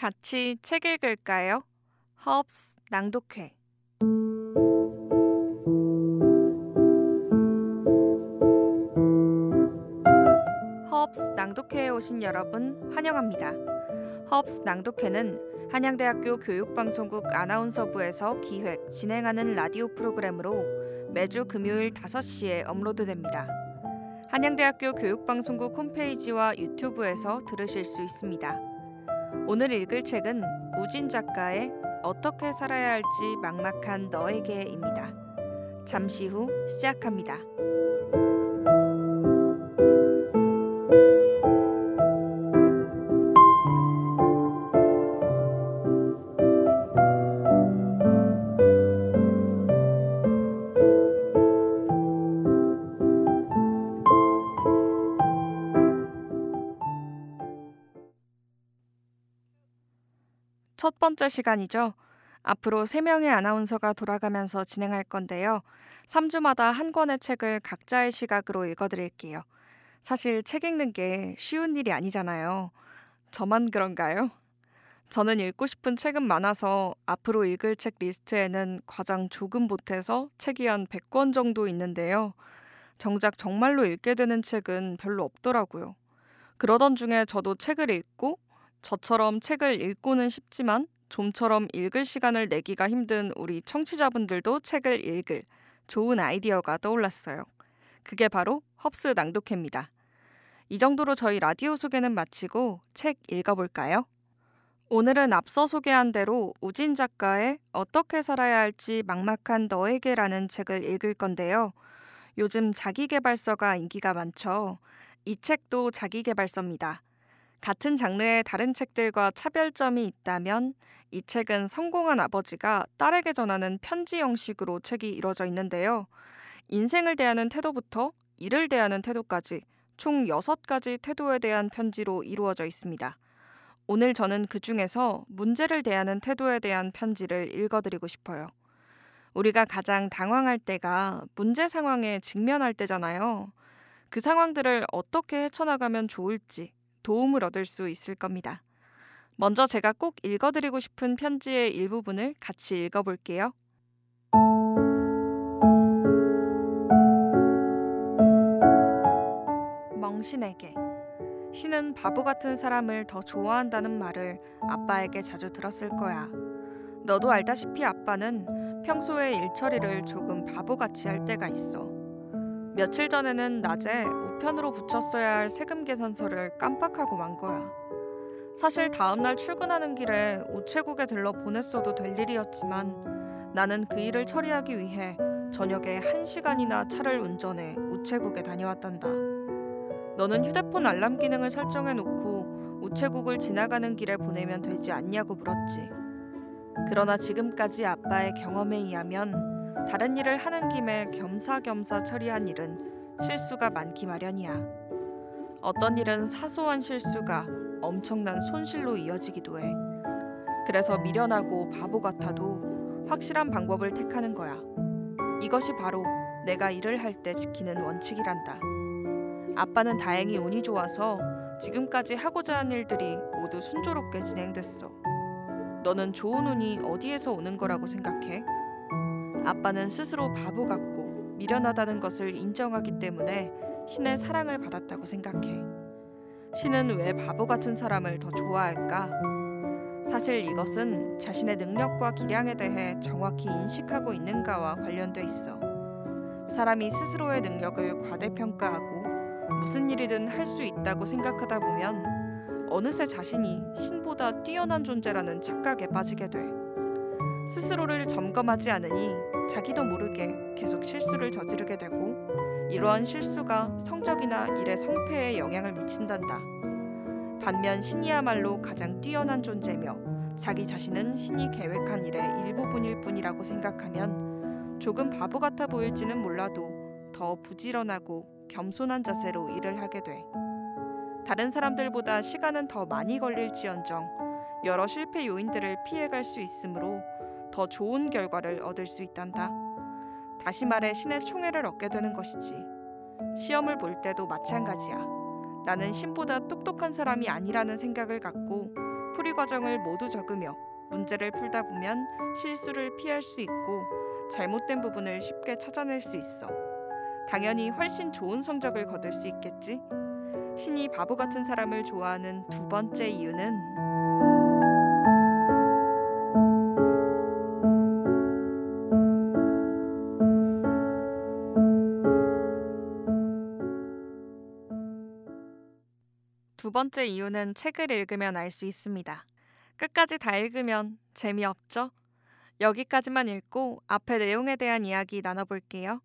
같이 책 읽을까요? 허브스 낭독회. 허브스 낭독회에 오신 여러분 환영합니다. 허브스 낭독회는 한양대학교 교육방송국 아나운서부에서 기획, 진행하는 라디오 프로그램으로 매주 금요일 5시에 업로드됩니다. 한양대학교 교육방송국 홈페이지와 유튜브에서 들으실 수 있습니다. 오늘 읽을 책은 우진 작가의 어떻게 살아야 할지 막막한 너에게입니다. 잠시 후 시작합니다. 첫 번째 시간이죠. 앞으로 3명의 아나운서가 돌아가면서 진행할 건데요. 3주마다 한 권의 책을 각자의 시각으로 읽어드릴게요. 사실 책 읽는 게 쉬운 일이 아니잖아요. 저만 그런가요? 저는 읽고 싶은 책은 많아서 앞으로 읽을 책 리스트에는 과장 조금 보태서 책이 한 100권 정도 있는데요. 정작 정말로 읽게 되는 책은 별로 없더라고요. 그러던 중에 저도 책을 읽고 저처럼 책을 읽고는 싶지만 좀처럼 읽을 시간을 내기가 힘든 우리 청취자분들도 책을 읽을 좋은 아이디어가 떠올랐어요. 그게 바로 허브스 낭독회입니다. 이 정도로 저희 라디오 소개는 마치고 책 읽어볼까요? 오늘은 앞서 소개한 대로 우진 작가의 어떻게 살아야 할지 막막한 너에게라는 책을 읽을 건데요. 요즘 자기계발서가 인기가 많죠. 이 책도 자기계발서입니다. 같은 장르의 다른 책들과 차별점이 있다면 이 책은 성공한 아버지가 딸에게 전하는 편지 형식으로 책이 이루어져 있는데요. 인생을 대하는 태도부터 일을 대하는 태도까지 총 6가지 태도에 대한 편지로 이루어져 있습니다. 오늘 저는 그중에서 문제를 대하는 태도에 대한 편지를 읽어드리고 싶어요. 우리가 가장 당황할 때가 문제 상황에 직면할 때잖아요. 그 상황들을 어떻게 헤쳐나가면 좋을지 도움을 얻을 수 있을 겁니다. 먼저 제가 꼭 읽어드리고 싶은 편지의 일부분을 같이 읽어볼게요. 멍신에게. 신은 바보 같은 사람을 더 좋아한다는 말을 아빠에게 자주 들었을 거야. 너도 알다시피 아빠는 평소에 일처리를 조금 바보같이 할 때가 있어. 며칠 전에는 낮에 우편으로 붙였어야 할 세금 계산서를 깜빡하고 만 거야. 사실 다음날 출근하는 길에 우체국에 들러 보냈어도 될 일이었지만 나는 그 일을 처리하기 위해 저녁에 1시간이나 차를 운전해 우체국에 다녀왔단다. 너는 휴대폰 알람 기능을 설정해놓고 우체국을 지나가는 길에 보내면 되지 않냐고 물었지. 그러나 지금까지 아빠의 경험에 의하면 다른 일을 하는 김에 겸사겸사 처리한 일은 실수가 많기 마련이야. 어떤 일은 사소한 실수가 엄청난 손실로 이어지기도 해. 그래서 미련하고 바보 같아도 확실한 방법을 택하는 거야. 이것이 바로 내가 일을 할 때 지키는 원칙이란다. 아빠는 다행히 운이 좋아서 지금까지 하고자 한 일들이 모두 순조롭게 진행됐어. 너는 좋은 운이 어디에서 오는 거라고 생각해? 아빠는 스스로 바보 같고 미련하다는 것을 인정하기 때문에 신의 사랑을 받았다고 생각해. 신은 왜 바보 같은 사람을 더 좋아할까? 사실 이것은 자신의 능력과 기량에 대해 정확히 인식하고 있는가와 관련돼 있어. 사람이 스스로의 능력을 과대평가하고 무슨 일이든 할 수 있다고 생각하다 보면 어느새 자신이 신보다 뛰어난 존재라는 착각에 빠지게 돼. 스스로를 점검하지 않으니 자기도 모르게 계속 실수를 저지르게 되고 이러한 실수가 성적이나 일의 성패에 영향을 미친단다. 반면 신이야말로 가장 뛰어난 존재며 자기 자신은 신이 계획한 일의 일부분일 뿐이라고 생각하면 조금 바보 같아 보일지는 몰라도 더 부지런하고 겸손한 자세로 일을 하게 돼. 다른 사람들보다 시간은 더 많이 걸릴지언정 여러 실패 요인들을 피해갈 수 있으므로 더 좋은 결과를 얻을 수 있단다. 다시 말해 신의 총애를 얻게 되는 것이지. 시험을 볼 때도 마찬가지야. 나는 신보다 똑똑한 사람이 아니라는 생각을 갖고 풀이 과정을 모두 적으며 문제를 풀다 보면 실수를 피할 수 있고 잘못된 부분을 쉽게 찾아낼 수 있어. 당연히 훨씬 좋은 성적을 거둘 수 있겠지? 신이 바보 같은 사람을 좋아하는 두 번째 이유는 두 번째 이유는 책을 읽으면 알 수 있습니다. 끝까지 다 읽으면 재미없죠? 여기까지만 읽고 앞의 내용에 대한 이야기 나눠볼게요.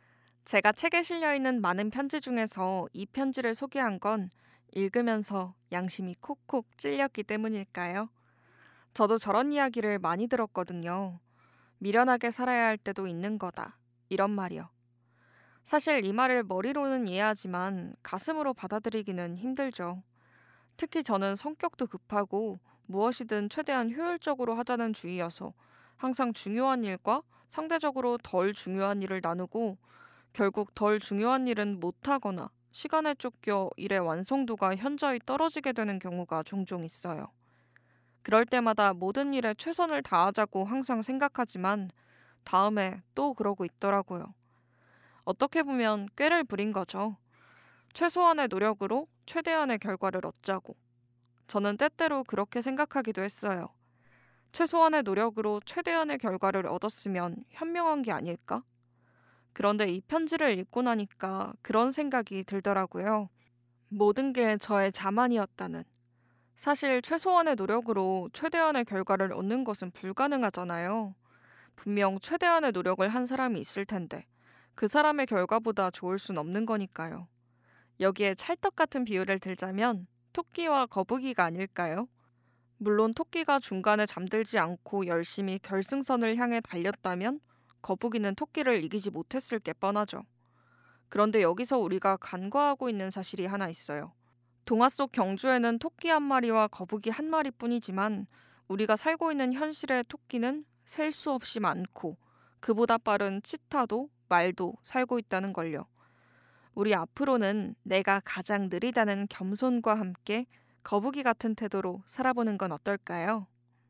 제가 책에 실려있는 많은 편지 중에서 이 편지를 소개한 건 읽으면서 양심이 콕콕 찔렸기 때문일까요? 저도 저런 이야기를 많이 들었거든요. 미련하게 살아야 할 때도 있는 거다. 이런 말이요. 사실 이 말을 머리로는 이해하지만 가슴으로 받아들이기는 힘들죠. 특히 저는 성격도 급하고 무엇이든 최대한 효율적으로 하자는 주의여서 항상 중요한 일과 상대적으로 덜 중요한 일을 나누고 결국 덜 중요한 일은 못하거나 시간에 쫓겨 일의 완성도가 현저히 떨어지게 되는 경우가 종종 있어요. 그럴 때마다 모든 일에 최선을 다하자고 항상 생각하지만 다음에 또 그러고 있더라고요. 어떻게 보면 꾀를 부린 거죠. 최소한의 노력으로 최대한의 결과를 얻자고. 저는 때때로 그렇게 생각하기도 했어요. 최소한의 노력으로 최대한의 결과를 얻었으면 현명한 게 아닐까? 그런데 이 편지를 읽고 나니까 그런 생각이 들더라고요. 모든 게 저의 자만이었다는. 사실 최소한의 노력으로 최대한의 결과를 얻는 것은 불가능하잖아요. 분명 최대한의 노력을 한 사람이 있을 텐데 그 사람의 결과보다 좋을 순 없는 거니까요. 여기에 찰떡 같은 비유를 들자면 토끼와 거북이가 아닐까요? 물론 토끼가 중간에 잠들지 않고 열심히 결승선을 향해 달렸다면 거북이는 토끼를 이기지 못했을 게 뻔하죠. 그런데 여기서 우리가 간과하고 있는 사실이 하나 있어요. 동화 속 경주에는 토끼 한 마리와 거북이 한 마리뿐이지만 우리가 살고 있는 현실의 토끼는 셀 수 없이 많고 그보다 빠른 치타도 말도 살고 있다는 걸요. 우리 앞으로는 내가 가장 느리다는 겸손과 함께 거북이 같은 태도로 살아보는 건 어떨까요?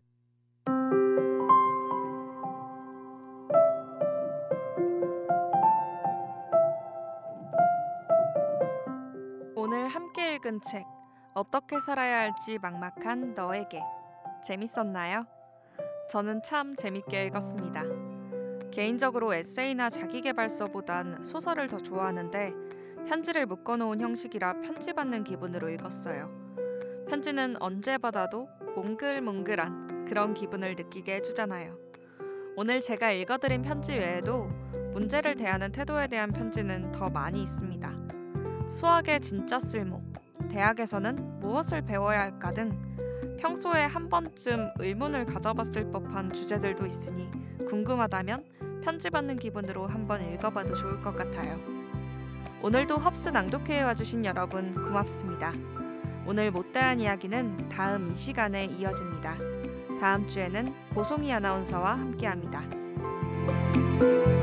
오늘 함께 읽은 책 어떻게 살아야 할지 막막한 너에게 재밌었나요? 저는 참 재밌게 읽었습니다. 개인적으로 에세이나 자기계발서보단 소설을 더 좋아하는데 편지를 묶어놓은 형식이라 편지받는 기분으로 읽었어요. 편지는 언제 받아도 몽글몽글한 그런 기분을 느끼게 해주잖아요. 오늘 제가 읽어드린 편지 외에도 문제를 대하는 태도에 대한 편지는 더 많이 있습니다. 수학의 진짜 쓸모, 대학에서는 무엇을 배워야 할까 등 평소에 한 번쯤 의문을 가져봤을 법한 주제들도 있으니 궁금하다면 편지받는 기분으로 한번 읽어봐도 좋을 것 같아요. 오늘도 헙스 낭독회에 와주신 여러분 고맙습니다. 오늘 못다한 이야기는 다음 이 시간에 이어집니다. 다음 주에는 고송이 아나운서와 함께합니다.